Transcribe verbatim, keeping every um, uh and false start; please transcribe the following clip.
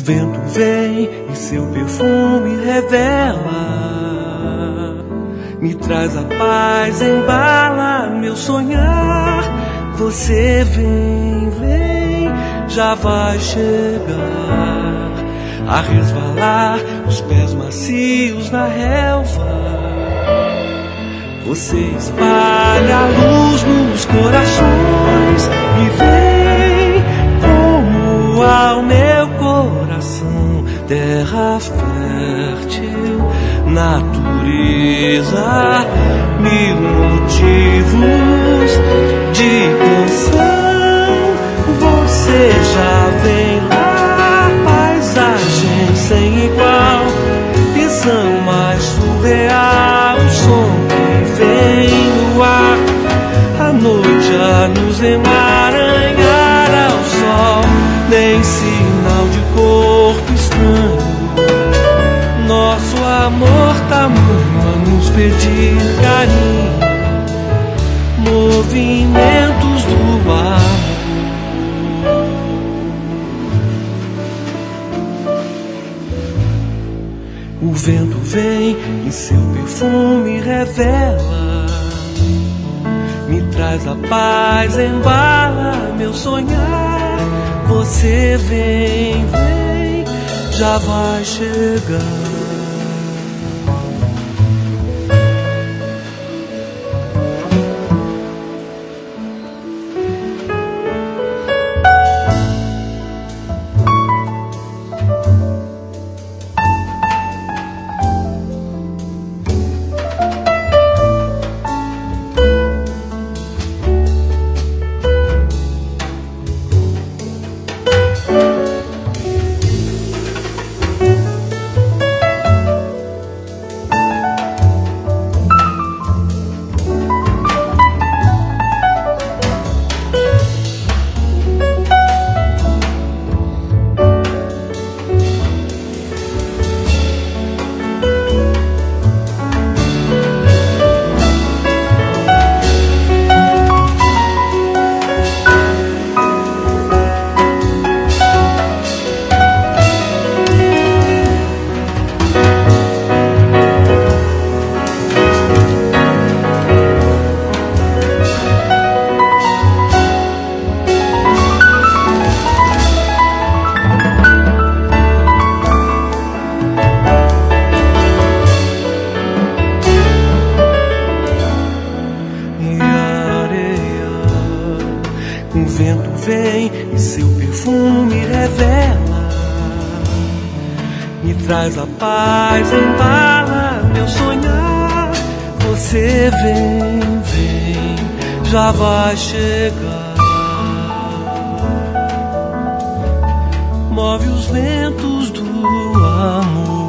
vento vem e seu perfume revela, me traz a paz, embala meu sonhar. Você vem, vem, já vai chegar a resvalar os pés macios na relva. Você espalha a luz nos corações e vem como ao meu coração, terra fértil, natureza, mil motivos de canção. Você já vem lá, paisagem sem igual, tensão mais surreal, o som que vem no ar, a noite a nos emaranhar ao sol, nem sinal de corpo estranho. Nosso amor tamanho a nos pedir carinho, movimentos do ar. O vento vem e seu perfume revela, me traz a paz, embala meu sonhar. Você vem, vem, já vai chegar. O vento vem e seu perfume revela, me traz a paz, embala meu sonhar. Você vem, vem, já vai chegar, move os ventos do amor.